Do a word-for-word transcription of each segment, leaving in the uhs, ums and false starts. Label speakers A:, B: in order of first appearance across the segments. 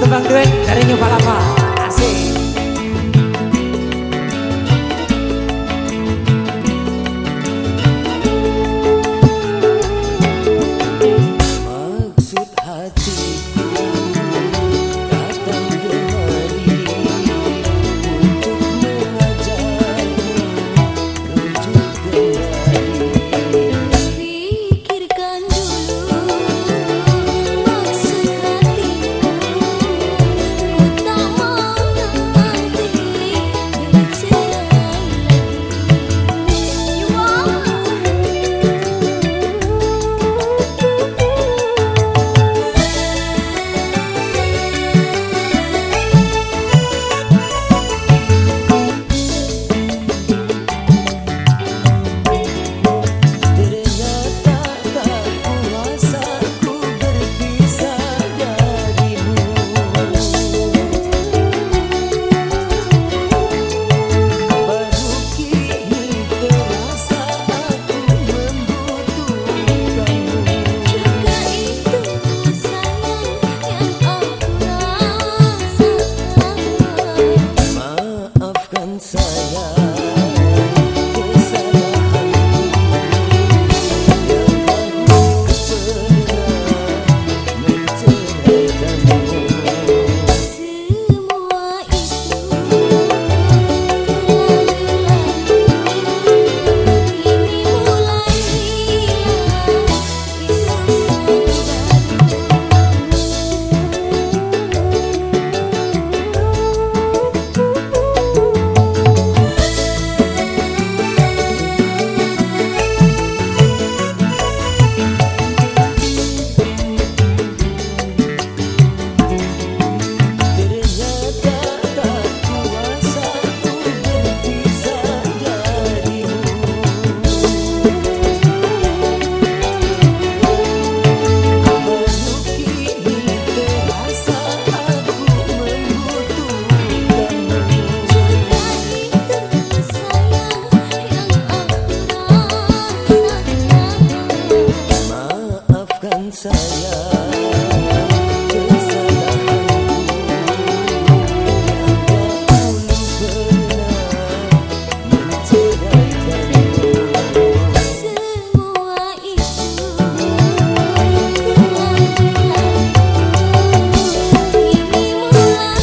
A: Bang Duet dari New Palapa. Asik.
B: Maksud hatiku datang kemari untuk mengajarmu rujuk kembali.
C: Pikirkan dulu maksud hatiku, ku tak mau nanti bercerai lagi.
B: Ternyata tak kuasa ku berpisah darimu. Baru kini terasa aku membutuhkanmu.
C: Juga itu sayang yang aku rasakan.
B: Maafkan saya kesalahanku yang aku pernah menceraikanmu.
C: Semua itu terlalu lalu. Kini mulai hilang
B: Ternyata tak kuasa ku berpisah darimu. Baru kini terasa aku membutuhkanmu.
C: Juga itu sayang yang aku rasakan.
B: Maafkan saya kesalahanku yang dahulu pernah menceraikanmu.
C: Semua itu terlalu lalu. Kini mulai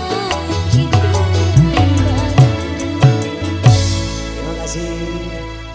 C: hilang itu baru.
A: Terima kasih.